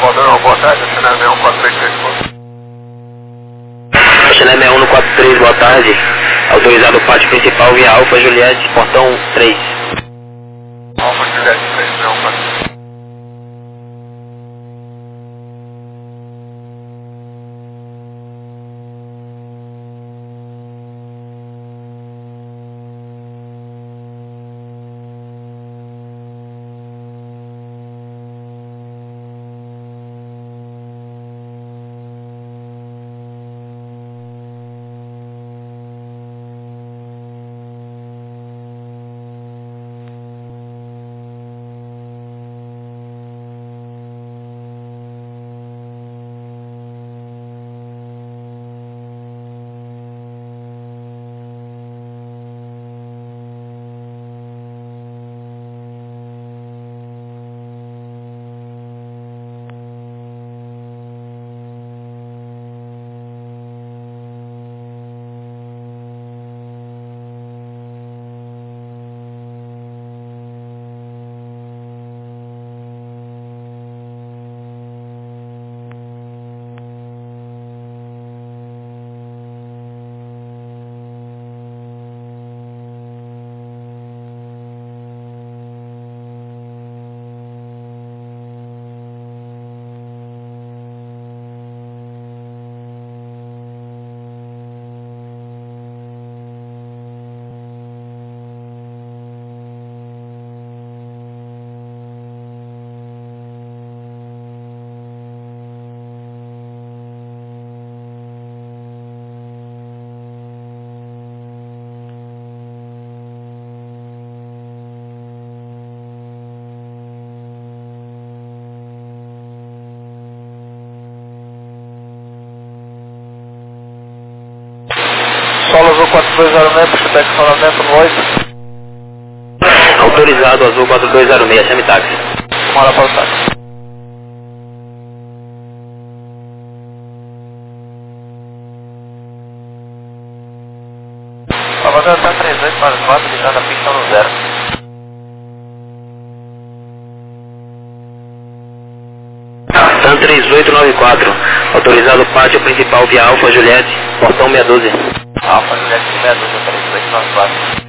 Salvador, boa tarde, Chanel 6143. Chanel 6143, boa tarde. Autorizado o pátio principal via Alfa Juliette, portão 3. Alfa Juliette 3, 6143. Solo Azul 4206, Puxatec Sonamento no 8. Autorizado Azul 4206, chame táxi. Mora para o táxi. Salvador está 3844, ligando a pista no 0. TAM 3894, autorizado pátio principal via Alfa Juliette, portão 612. Alfa Juliette 612, 3894.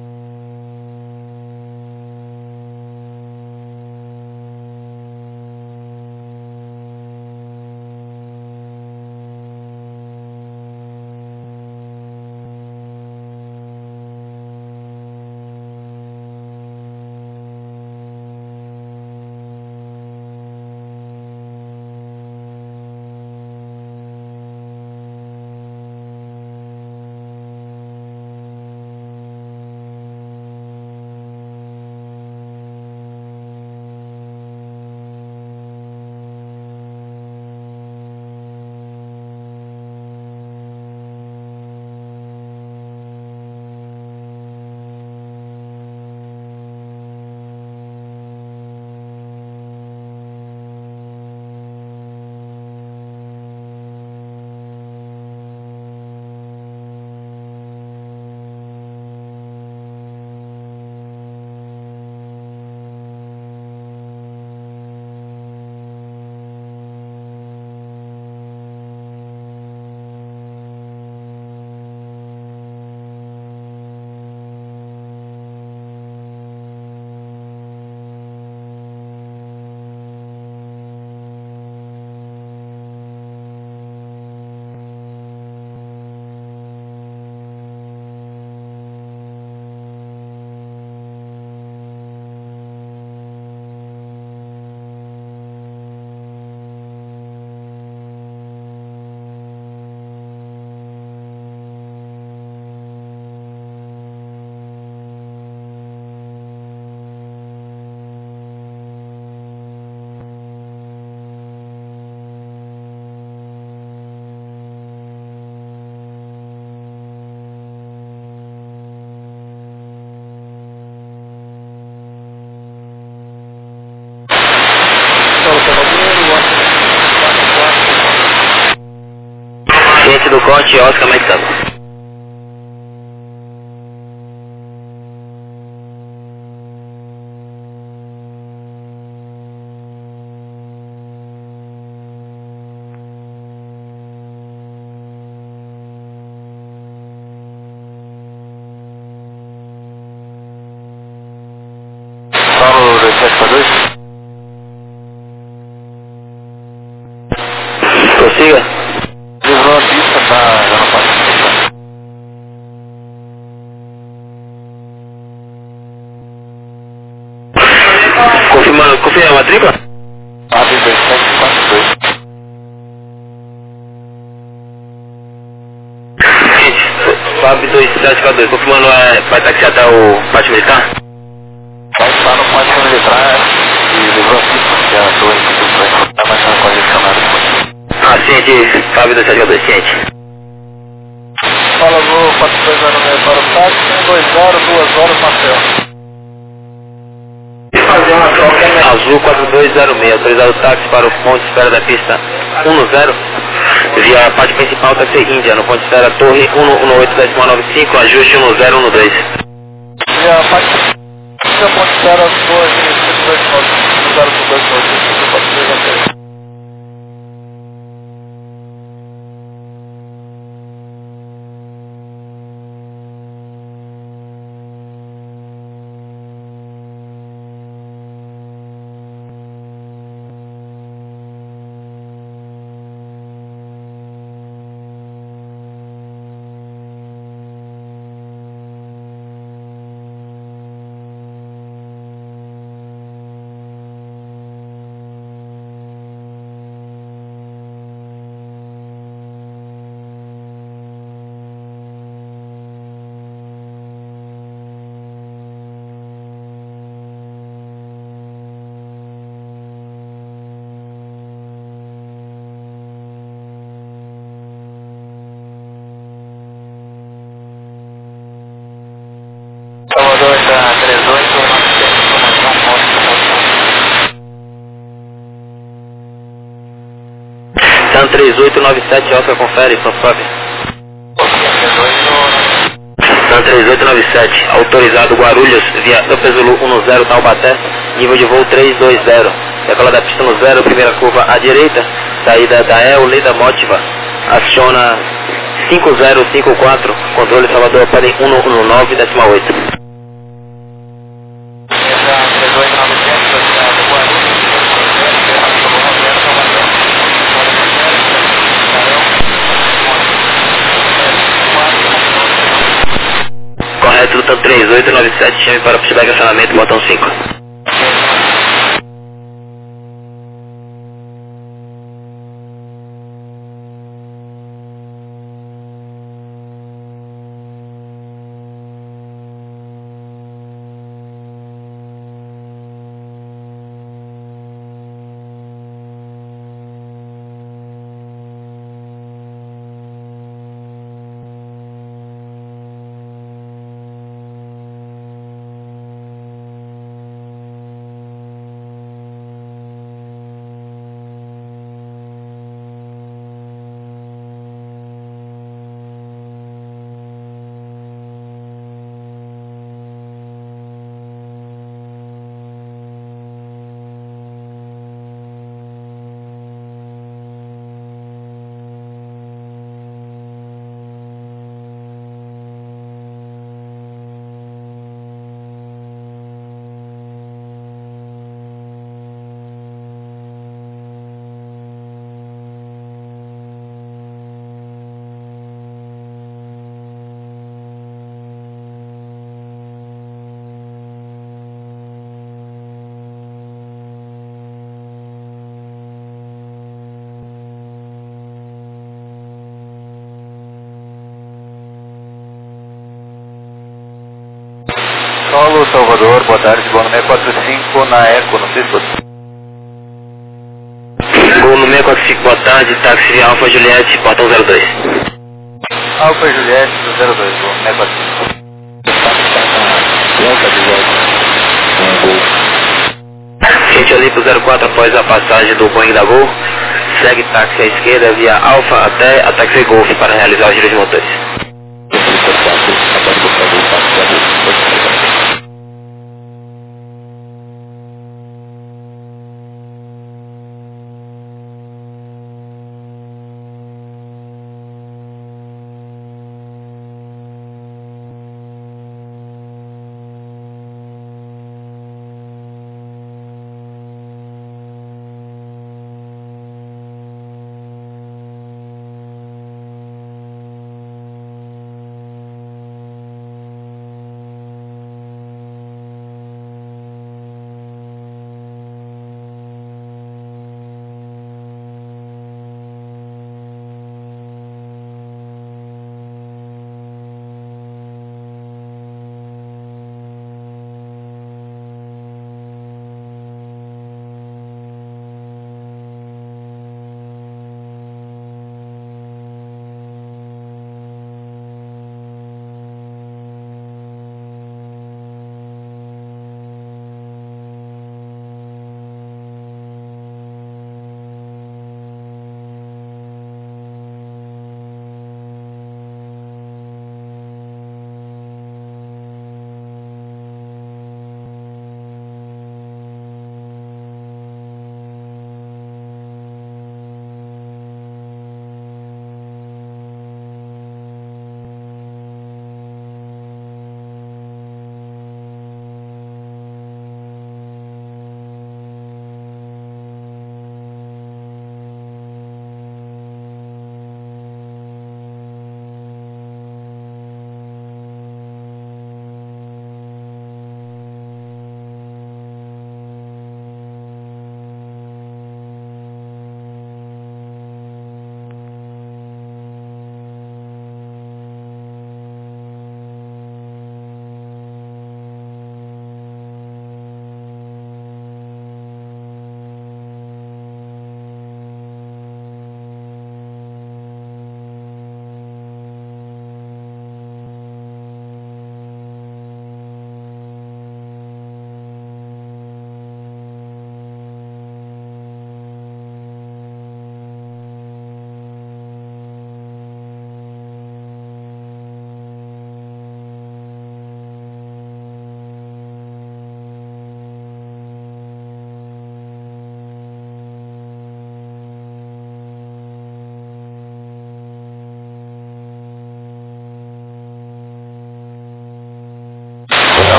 Ciente do corte, Oscar Maitano. confirma a matrícula? FAB 2742. Gente, FAB 2742, confirmando, vai taxiar até o pátio militar? Vai estar no pátio militar e livrou aqui, porque a torre que está mais congestionada depois. Ah, ciente, FAB 2742, ciente. Fala, vou 4206 para o táxi, 120, 2 horas, Marcelo. Fazer uma troca Azul 4206, autorizado o táxi para o ponto de espera da pista 10, via parte principal táxi Índia, no ponto de espera Torre 118.95, ajuste 1012. E a parte da ponte de espera Torre 102.9, Salvador está 38, 900, informação, Tan 3897, Oscar, confere, por favor. Tan 3897, autorizado Guarulhos, via Upper Zulu 10 Taubaté, nível de voo 320. Decola da pista no 0, primeira curva à direita, saída da Leda Motiva, aciona 5054, controle Salvador, pedem 119,8. Correto, Tan 3897, chame para pista de estacionamento, botão 5. Solo Salvador, boa tarde, voo no 645 na Eco, não sei se você... Voo no 645, boa tarde, táxi via Alfa Juliette, portão 02. Alfa Juliette do 02, voo no 645. Gente Olimpo 04, após a passagem do Boeing da Gol, segue táxi à esquerda via Alfa até a Taxi Golf para realizar o giro de motores.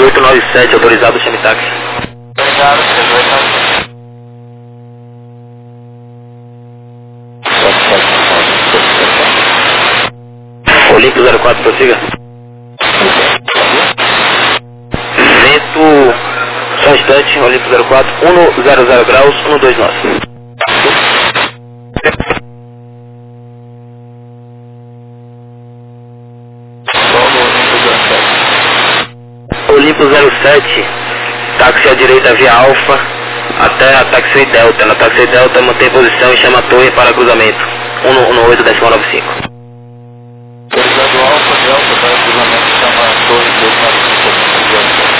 3897, autorizado, chame táxi. Obrigado, 3897. Olímpio 04, prossiga. Vento, só um instante, Olímpio 04, 100 graus, 129. Olímpio 07, táxi à direita via Alfa, até a taxi Delta. Na taxi Delta mantém posição e chama a torre para cruzamento. 118.95. Autorizado Alfa, Delta, para cruzamento, chama a torre 295.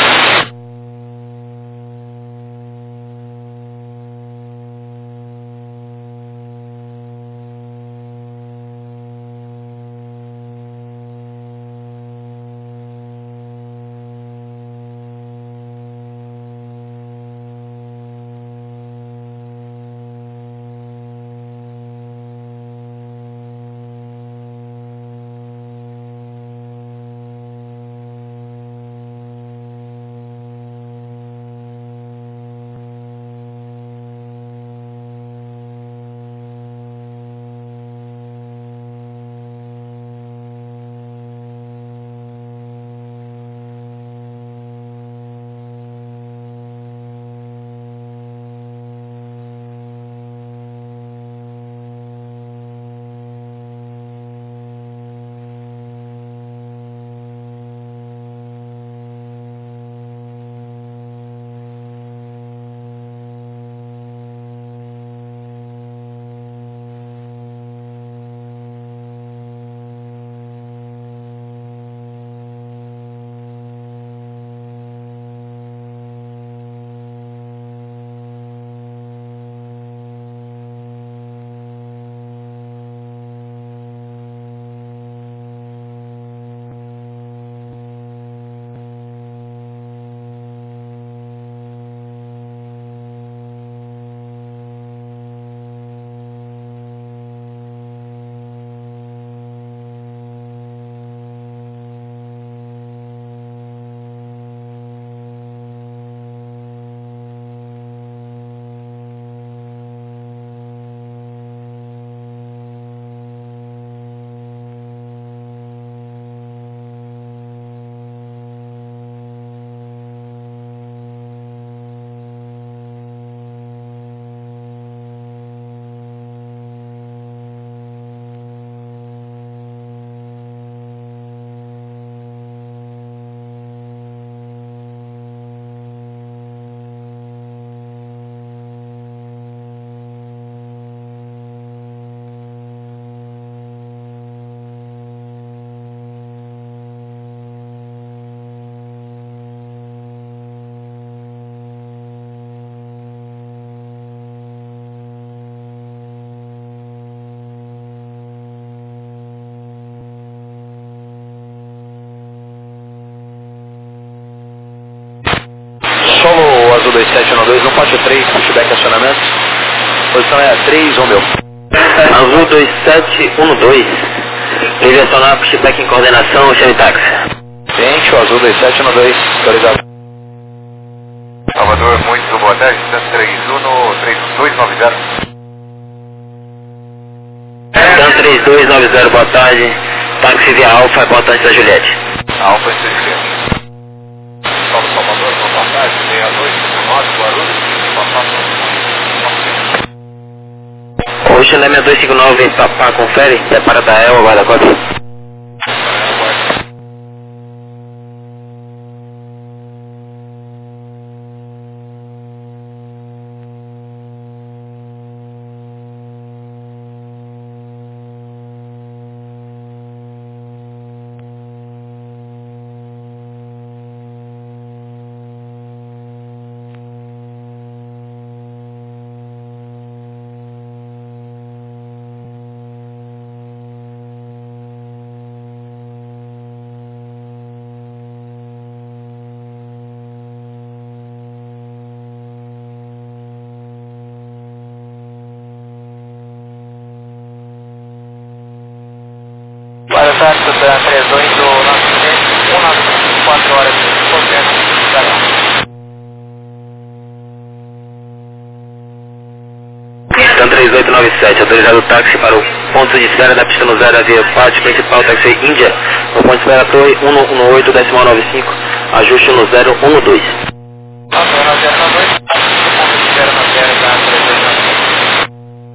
Solo Azul 2712, 143, pushback acionamento. Posição é a 3, Romeu. Azul 2712, direcionar pushback em coordenação, chame táxi. Ciente, o Azul 2712, autorizado. Salvador, muito boa tarde, distância 3290. Dan 3290, boa tarde. Táxi via Alfa, importante da Juliette. Alfa em sua esquerda. Salvador, boa tarde, 6259, Guarulhos, Hoje na 6259 em Papá, confere, prepara da El, aguarda cópia. 3897, autorizado o táxi para o ponto de espera da pista no 0 da via parte principal, táxi Índia, no ponto de espera Torre 118,95, ajuste no 012. Nossa, na 092, ponto de espera na 0 da 3897.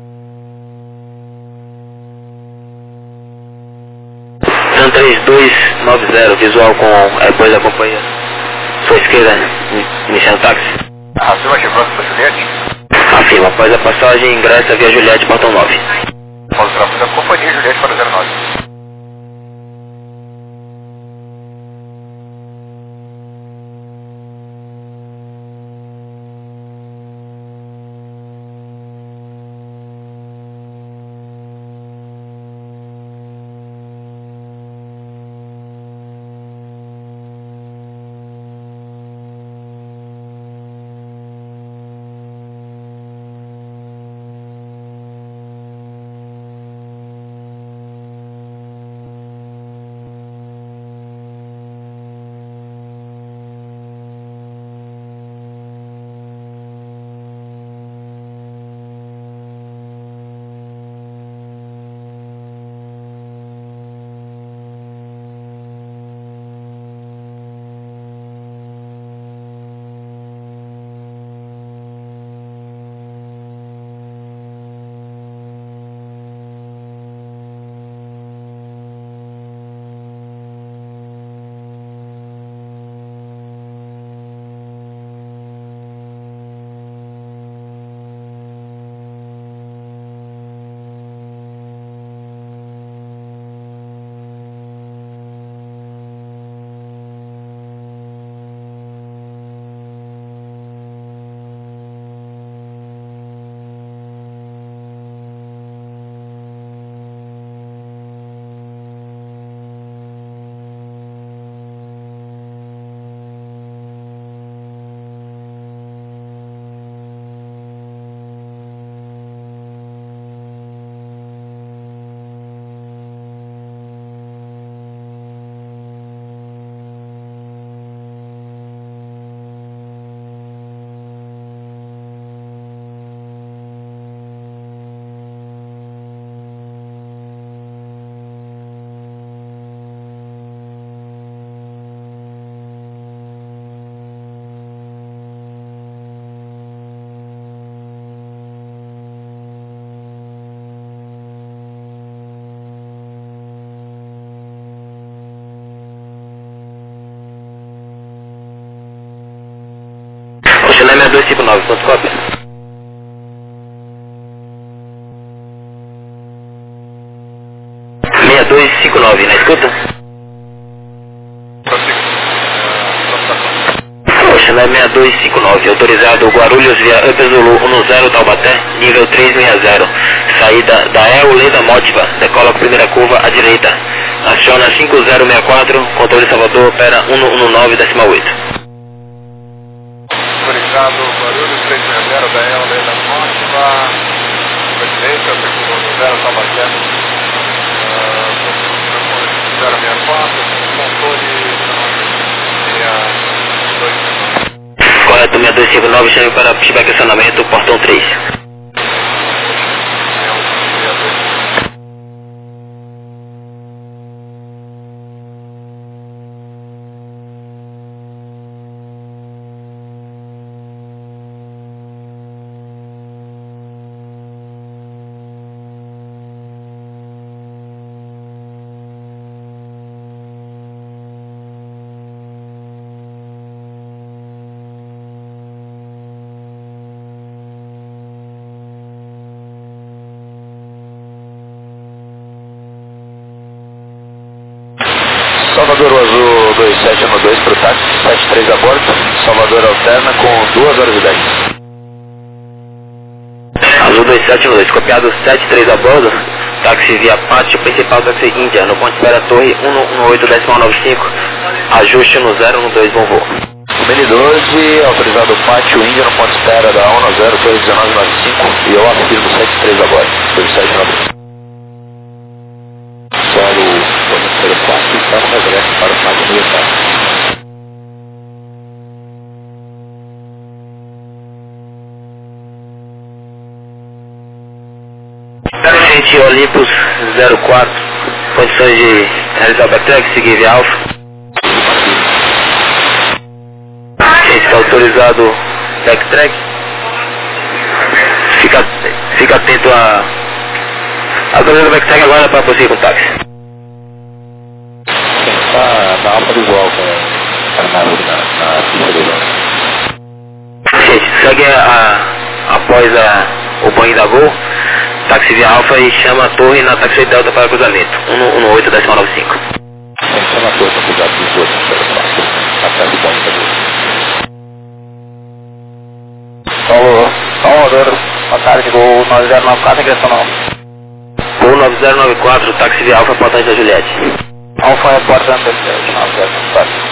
TAN 3290, visual com depois da companhia. Sua esquerda, iniciando táxi. Afirma próximo da Juliette. Afirma, após a passagem, ingressa via Juliette, portão 9. Após o tráfego da companhia Juliette para 09. Chile 6259, ponto cópia. Prossiga. 6259, na escuta? Chile 6259, autorizado Guarulhos via Upezulu 10 Taubaté, nível 360, saída da Leda Mótiva, decola com primeira curva à direita. Aciona 5064, controle Salvador, opera 119,8. Autorizado Guarulhos 360 da Leda Mótiva, à direita, segundo 0 Taubaté, 064, controle 6259. Correto, 6259, chame para feedback acionamento, portão 3. Salvador Azul 2712 para o táxi, 73 a bordo. Salvador alterna com 2 horas e 10. Azul 2712, copiado 73 a bordo. Táxi via pátio principal, táxi Índia, no ponto de espera Torre 118,95. Ajuste no 012, bom voo. Mini12, autorizado pátio Índia no ponto de espera da 10, Torre 1995. E eu afirmo 73 a bordo, 2712. Solo o 04 está no regresso para o pátio militar. 7 Olympus 04, condições de realizar o backtrack, seguir via alfa. Está autorizado backtrack. Fica atento a autorizado backtrack agora para prosseguir com o táxi. Tá na alfa visual com a nave na pista do João. Gente, segue após o banho da Gol, táxi via alfa e chama a torre na taxi delta para cruzamento, 118 decimal 95. Tem que chamar a torre para cruzar dos dois, atrás do banho da Gol. Alô, Salvador, boa tarde, Gol 9094, ingressão não. Gol 9094, táxi via alfa, portante da Juliette. Alfa é porta antecedente, 9094.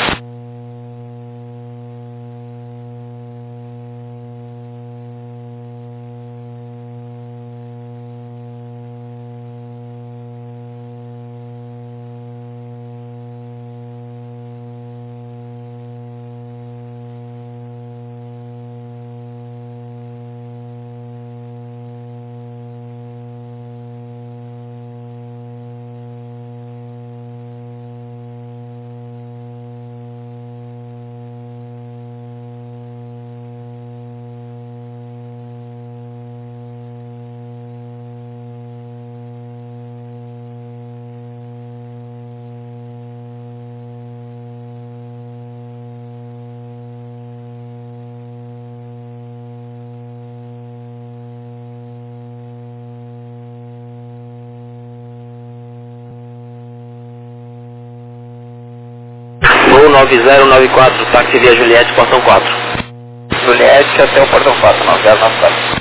Gol 9094, táxi via Juliette, portão 4. Juliette até o portão 4, 9094.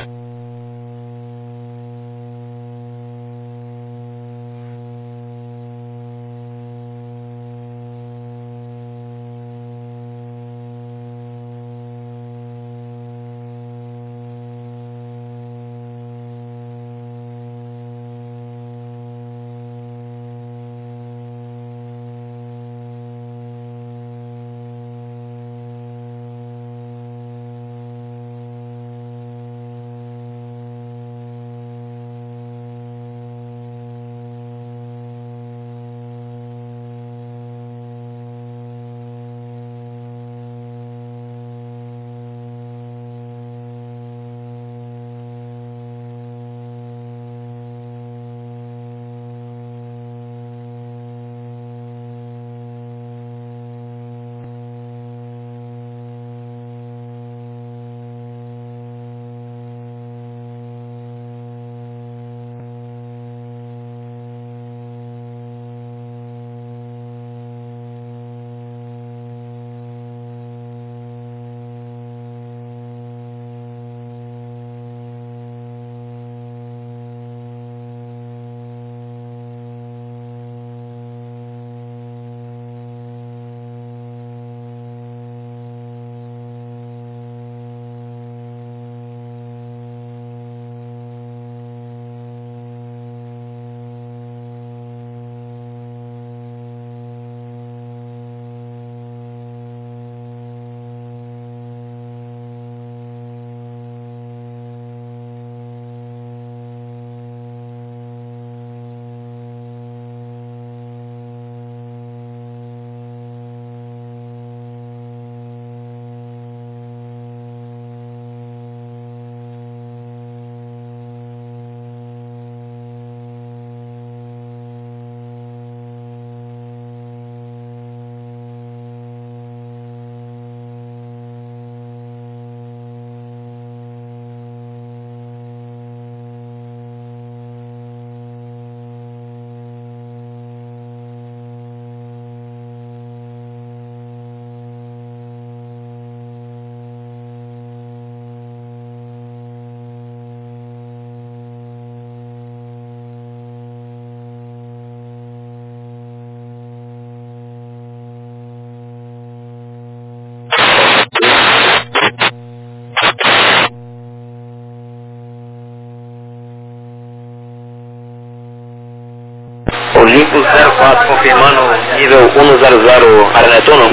Olympus 04, confirmando nível 100, área Netuno.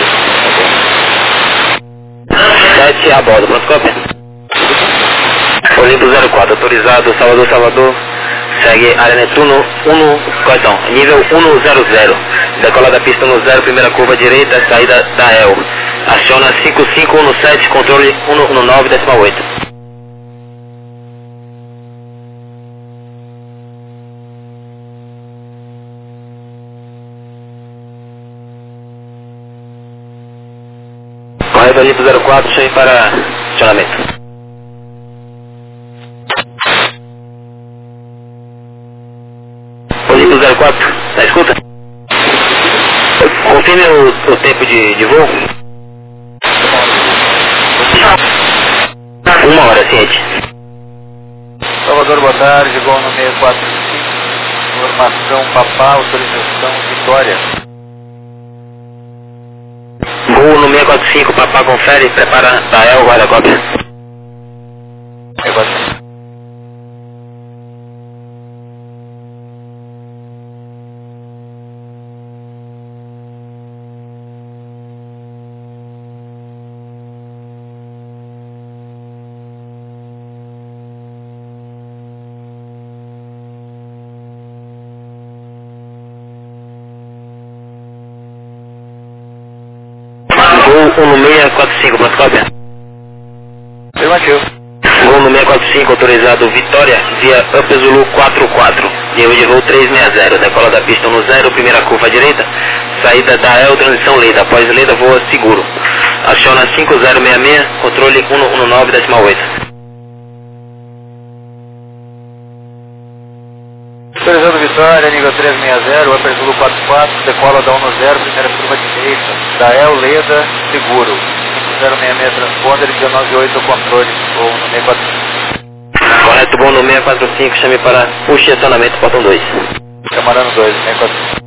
7 a bordo, pronto, cópia. Olimpo 04, autorizado Salvador, Salvador. Segue área Netuno 1, correção, nível 100. Decola da pista no 0, primeira curva direita, saída da EL. Aciona 5517, controle 119,8. Correto, Olimpo 04, chame para acionamento. Olimpo 04, tá escuta? Confirme o tempo de voo. 1 hora, ciente. Salvador, boa tarde, gol no 645, informação Papá, autorização Vitória. Voo no 645, Papá confere, prepara Dael, guarda a cópia. Voo no 645, pronto, cópia. Afirmativo. Voo no 645, autorizado Vitória, via Up Zulu 44. Nível de voo 360, decola da pista no 0, primeira curva à direita, saída da EL, transição Leda, após Leda voa seguro. Aciona 5066, controle 119,8. Autorizando Vitória, nível 360, Upper Zulu 44, decola da 10, primeira curva direita, da EL, Leda, seguro. 5066 transponder, 198 controle, ou no 645. Correto, bom no 645, chame para puxe acionamento, botão 2. Camarano 2, 645.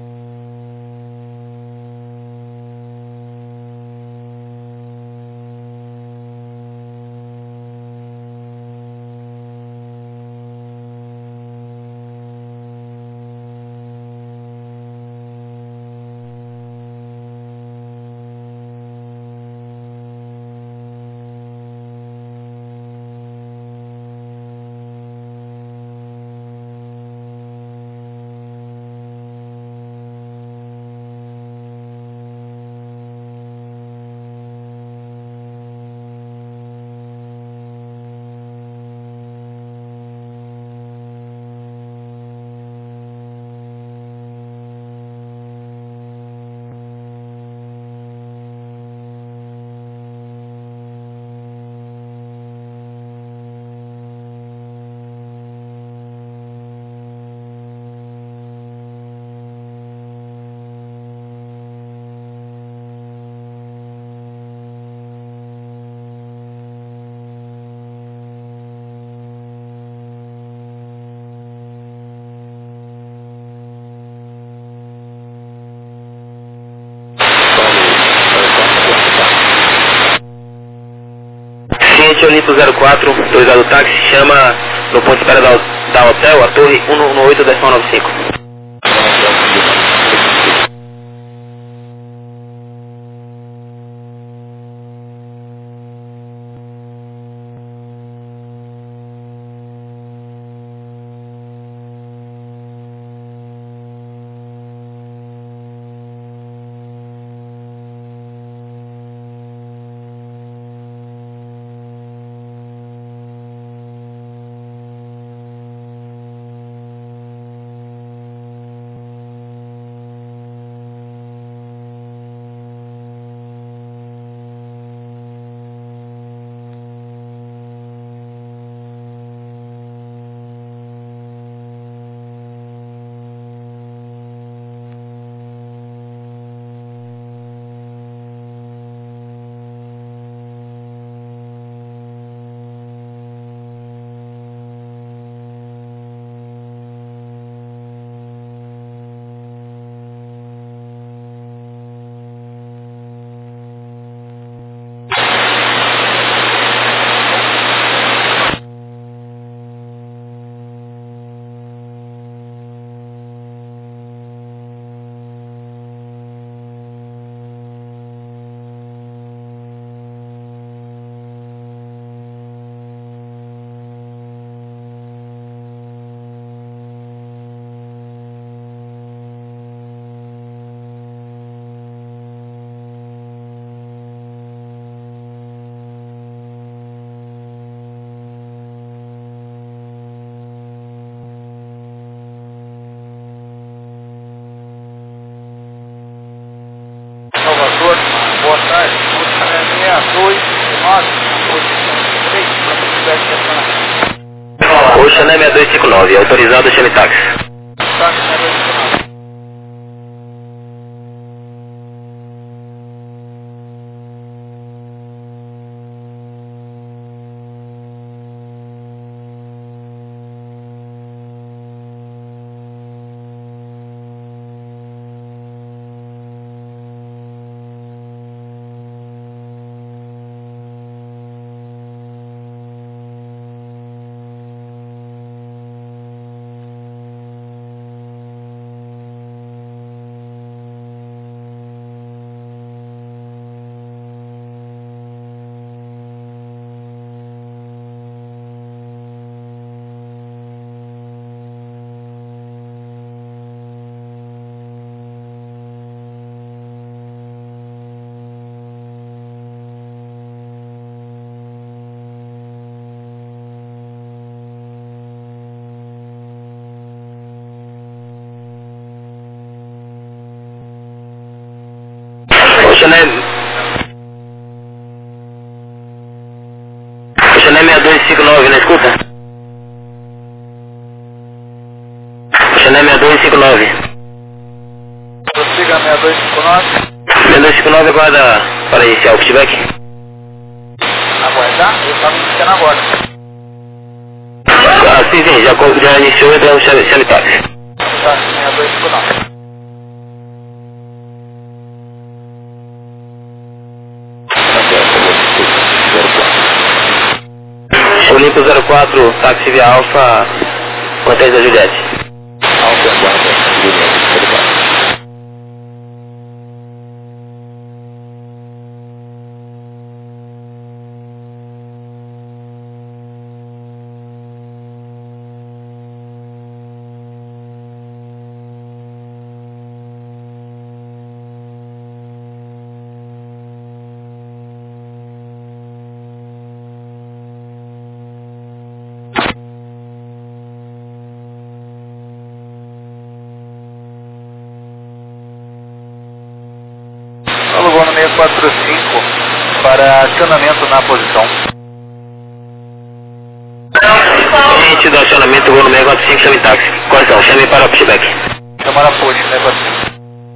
Ciente Olimpo 04, autorizado táxi, chama no ponto de espera da hotel, a torre 118,95. Oceané 6259, autorizado, chame táxi. Táxi 6259. Oceané 6259, na escuta? Oceané 6259. Prossiga 6259. 6259 aguarda para iniciar o feedback. Aguardar? Eu estava iniciando agora. Ah, sim, já iniciou, então chame táxi. Táxi 6259. Olimpo 04, táxi via Alfa, Hotéis da Juliette. Alfa aguarda, Juliette 04. Alugou no 645 para acionamento na posição. Gente do acionamento, voo no 645, chame táxi. Correção, chame para o feedback. Chamar a Poli, 645.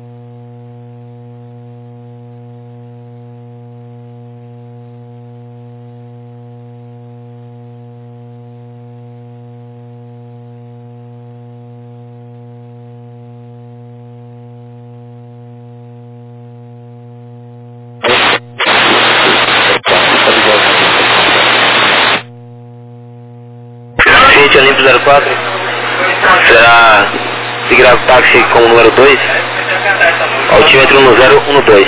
Gente, Olimpo 04, será seguirá o táxi com o número 2, altímetro 1012.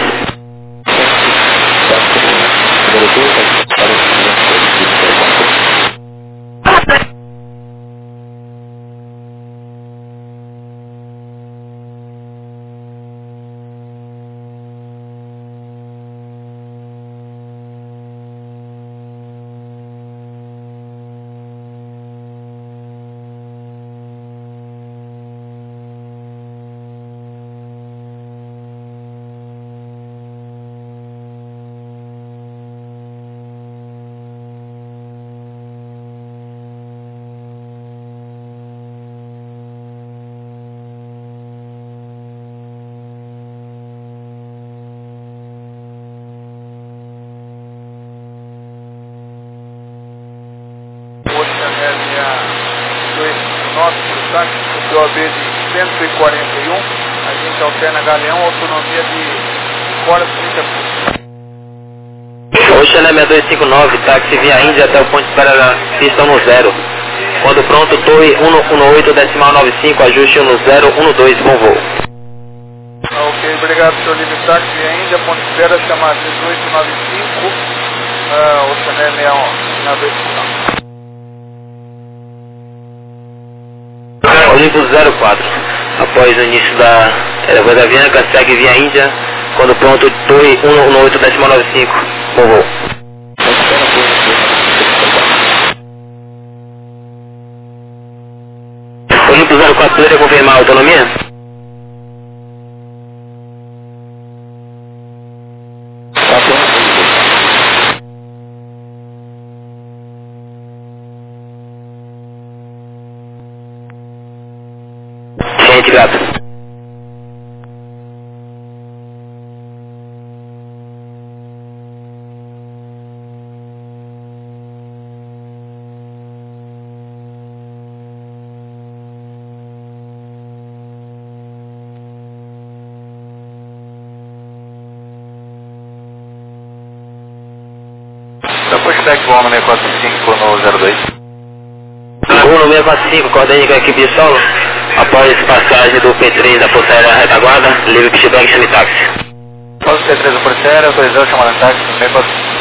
Oceané 6259 para o táxi, o POB de 141. A gente alterna Galeão, autonomia de horas 30 minutos. Oceané 6259, táxi via Índia até o ponto de espera da pista 10. Quando pronto, TOI 118.95, ajuste 1012, bom voo. Ok, obrigado, senhor Livre Táxi via Índia, ponto de espera, chamada 1895, Oceané 6259. Olimpo 04, após o início da Aeroporto da Avianca, segue via Índia, quando pronto, TOI 118.95, bom voo. Olimpo 04, poderia confirmar a autonomia? Fique grato. Dá pushback bom no 645 no 02. Voo no 645, coordenei com a equipe de solo. Após passagem do P3 da Força Aérea Retaguarda, livre pushback, chame táxi. Após o P3 da Força Aérea, autorizou chamada de táxi no 645.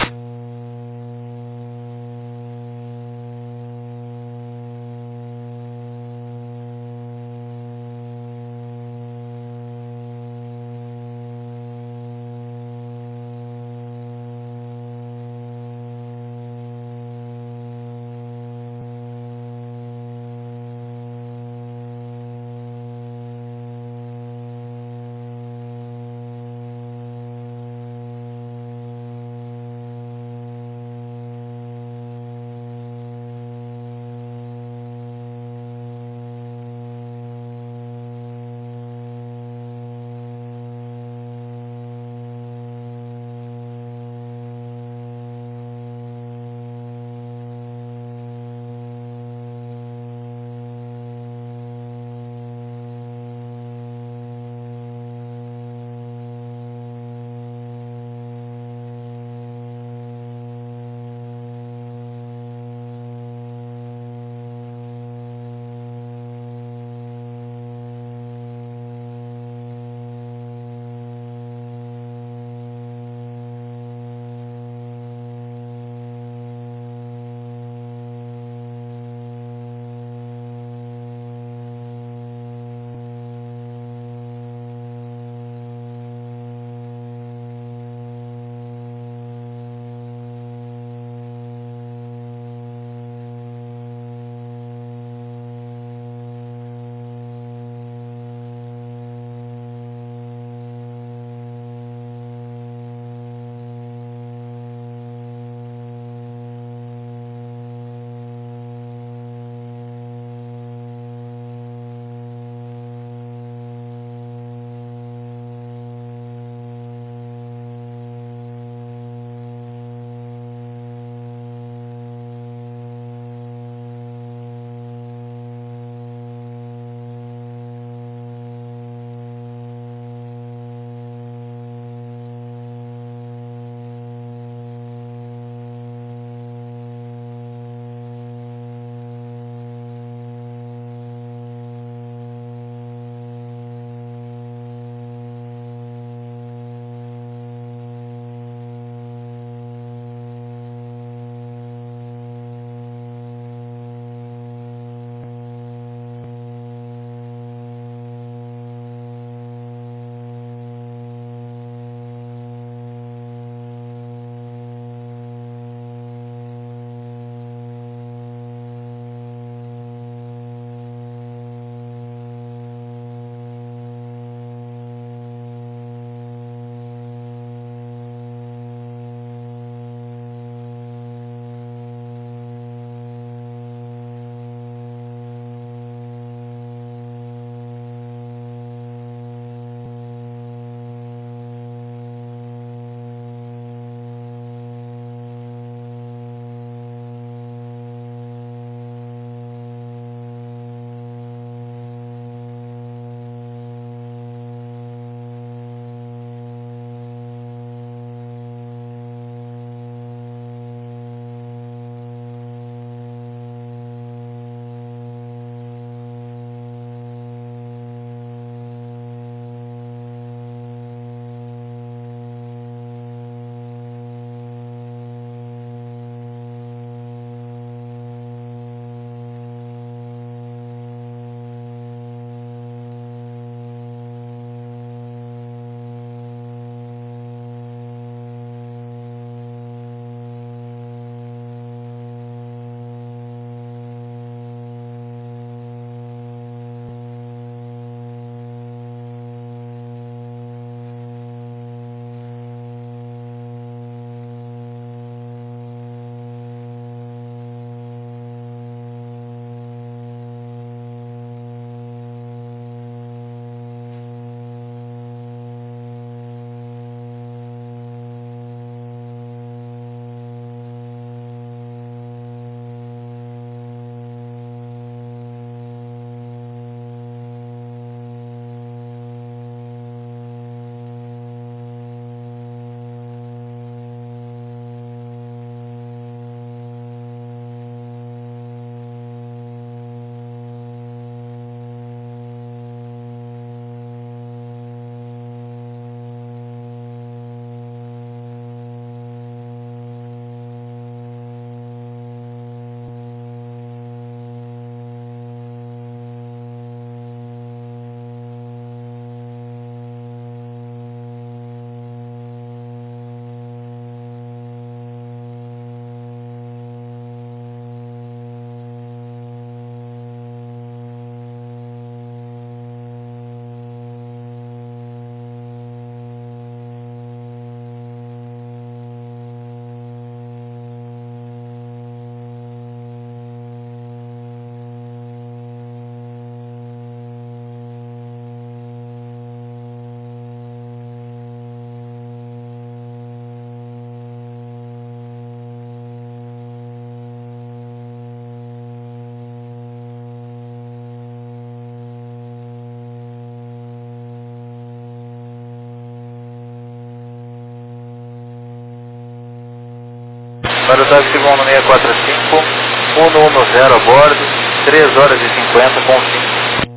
Para o táxi vão no 645, 110 a bordo, 3 horas e 50 com 5.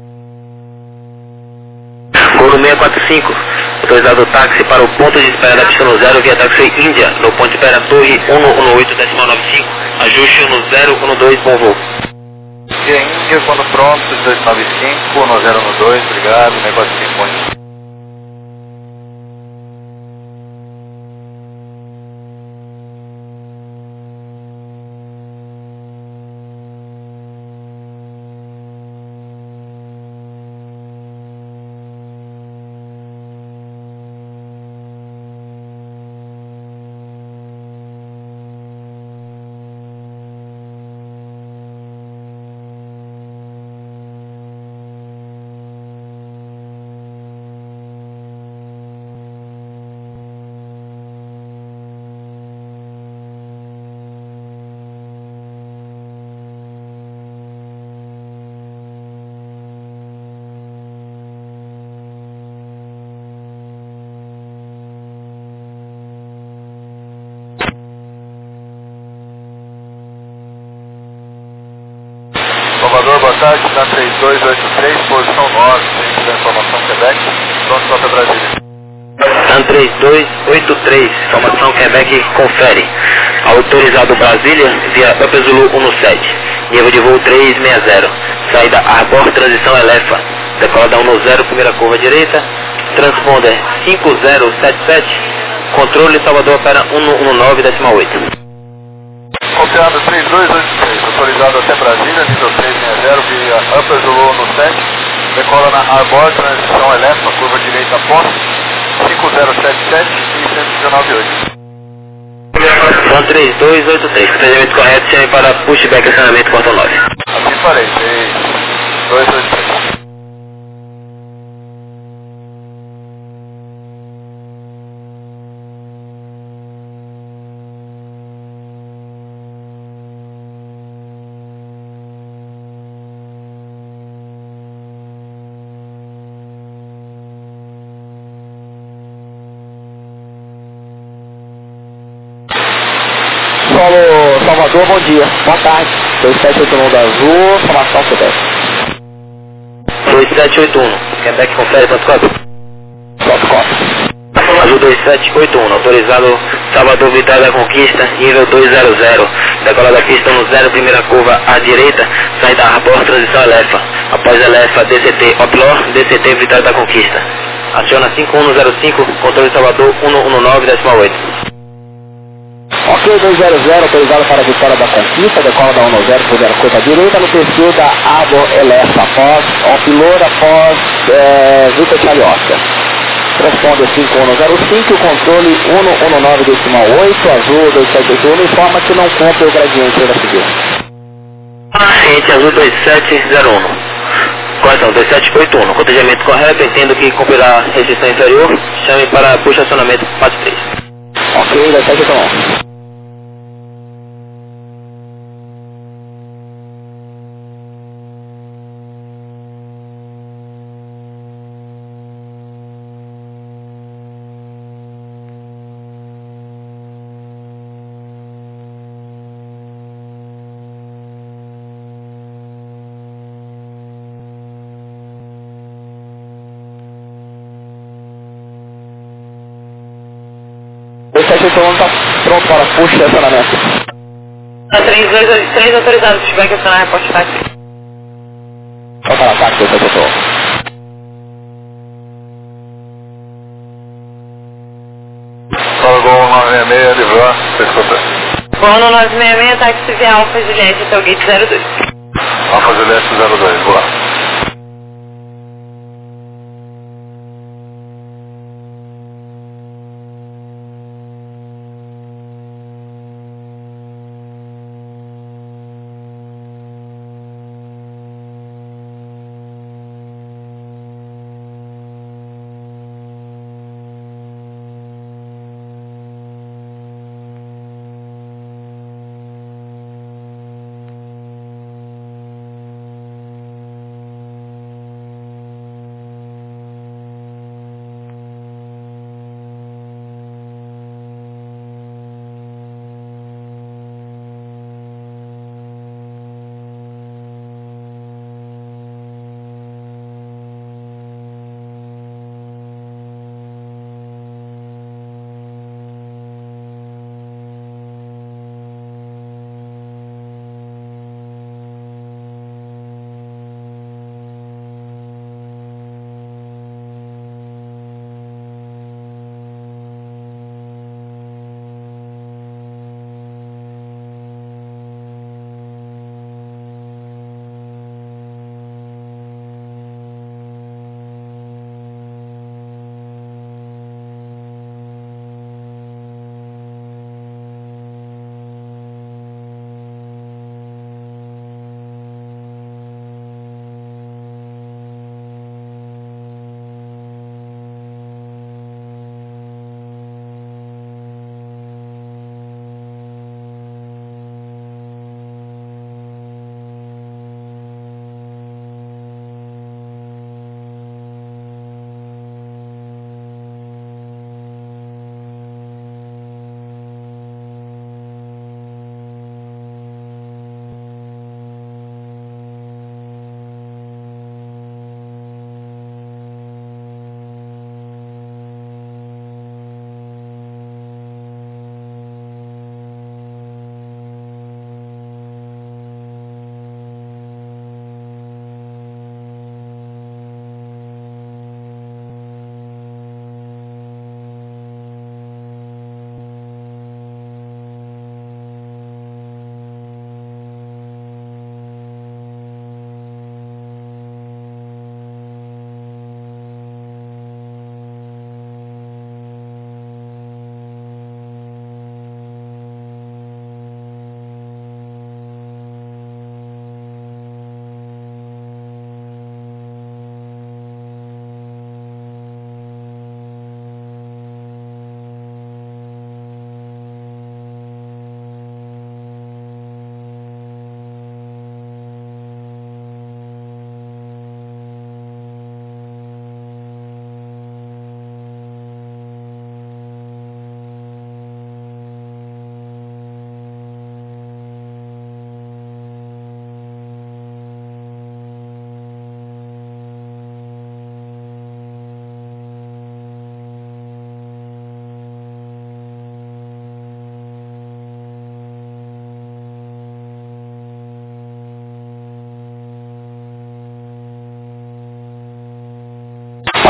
Gol no 645, autorizado o táxi para o ponto de espera da pista no 0 via táxi Índia, no ponto de espera Torre 118.95, ajuste no 012, bom voo. Via Índia, quando pronto, 295, no 012, obrigado, 645, bom dia. Salvador, boa tarde, na 3283, posição 9, centro da informação Quebec, pronto para Brasília. TAN 3283, informação Quebec, confere. Autorizado Brasília via Upper Zulu 17, nível de voo 360, saída Arbor, transição Elefa, decolada 10, primeira curva direita, transponder 5077, controle Salvador opera 119.8. Copiado 3283, autorizado até Brasília, nível 360, via Upper Zulu 17, decola na Arbor, transição Elefa, curva direita posto, 5077 e 1198. TAN 3283, procedimento correto, chame para pushback acionamento portão 9. Assim farei, 3283. Solo Salvador, bom dia. Boa tarde. 2781 da Azul, formação Quebec. 2781, Quebec confere, ponto cópia. Ponto cópia. Azul 2781, autorizado Salvador Vitória da Conquista, nível 200, decolada da pista no 0, primeira curva à direita, saída Arbor, transição Elefa. Após Elefa, DCT Oplor, DCT Vitória da Conquista. Aciona 5105, controle Salvador 119.8. Ok, 200, autorizado para a Vitória da Conquista, decola da 10, primeira curva à direita, no perfil da Arbor Elefa, após Oplor, após Vitor Charlie Oscar. Transponder 5105, controle 119.8, Azul 2781, informa que não cumpre o gradiente da seguir. Ciente Azul 2701. Correção, 2781. Cotejamento correto, entendo que cumprirá restrição inferior. Chame para puxa acionamento 43. Ok, 2781. O 781 está pronto para push e acionamento. A 3283 autorizado, pushback acionar reporte táxi. Vou para ataque, 781. Fala Gol 966, Livran, 643. Gol no 966, táxi via Alfa Juliette até o gate 02. Alfa Juliette 02, vou lá.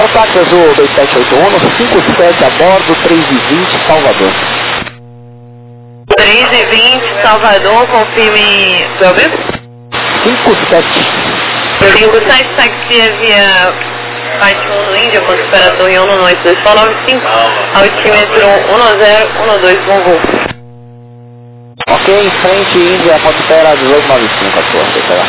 táxi azul 2781, 57 a bordo, 3h20, Salvador. 3h20, Salvador, confirme... Você ouviu? 57. 57, táxi via Flight 1 no Índia, ponto espera Torre 1 no 8295, altímetro 1012, bom voo. Ok, em frente, Índia, ponto espera 1895, a sua, deixa lá.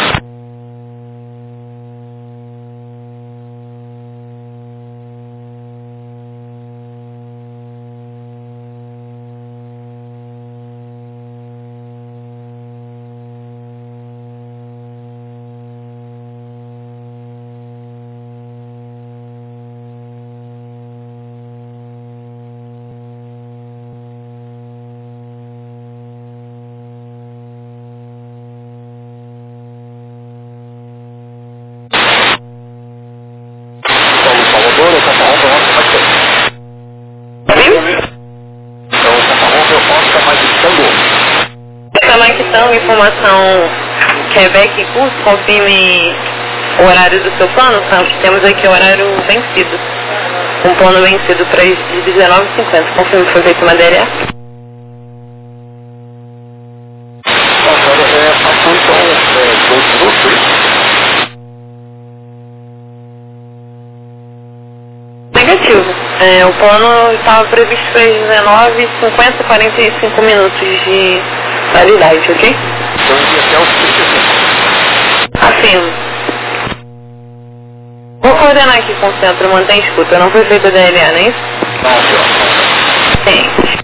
Informação Quebec curso, confirme o horário do seu plano. Temos aqui o horário vencido. Um plano vencido para 19h50. Confirme que foi feito uma DRA. Passou então 2 minutos. Negativo. O plano estava previsto para 19h50, 45 minutos de validade, ok? Então ia até os 35. Afirmo. Vou coordenar aqui com o centro, mantém escuta. Não foi feita a DLA, não é isso? Não, senhor. Sim.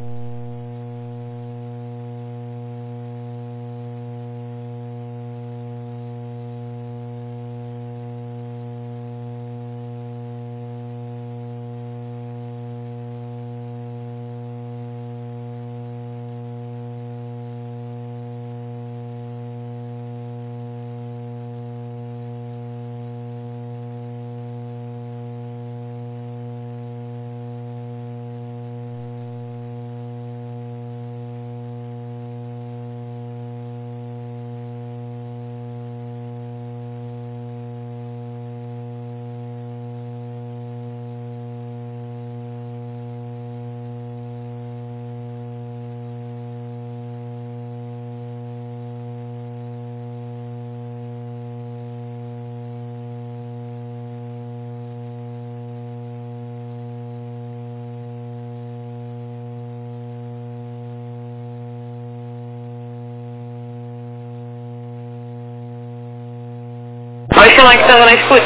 Pode chamar que estava na escuta.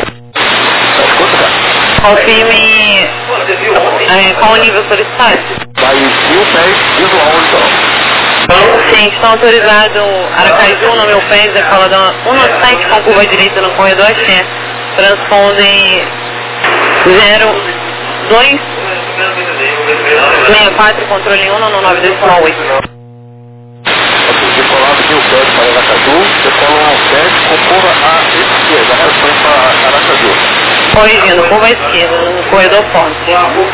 Confirme qual o nível solicitado. Vai 1010 visual então. Sim, estão autorizados Aracaju, no meu pé, decola da 197 com curva direita no corredor Axé. Transpondem 0264, controle 1 no 9298. Decolado 1010 para Aracaju, decola 10 com curva à esquerda, reação para Aracaju. Corrigindo, curva à esquerda, no corredor forte.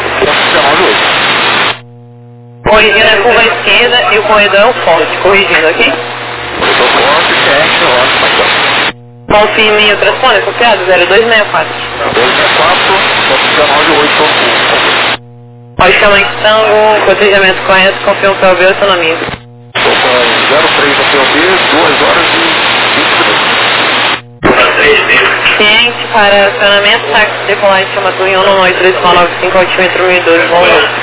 Corrigindo a curva à esquerda e o corredor é o forte. Corrigindo, ok? Corredor forte, teste, ótimo, então. Confirme o transponder, copiado, 0264. 264, profissional de 8. Pode chamar em tango, cotejamento correto, confirma o POB e autonomia. 03 no POB, 2 horas e 20 minutos. Ciente para acionamento, táxi decolagem chama Torre 1 no 8395, altímetro 1012, bom voo.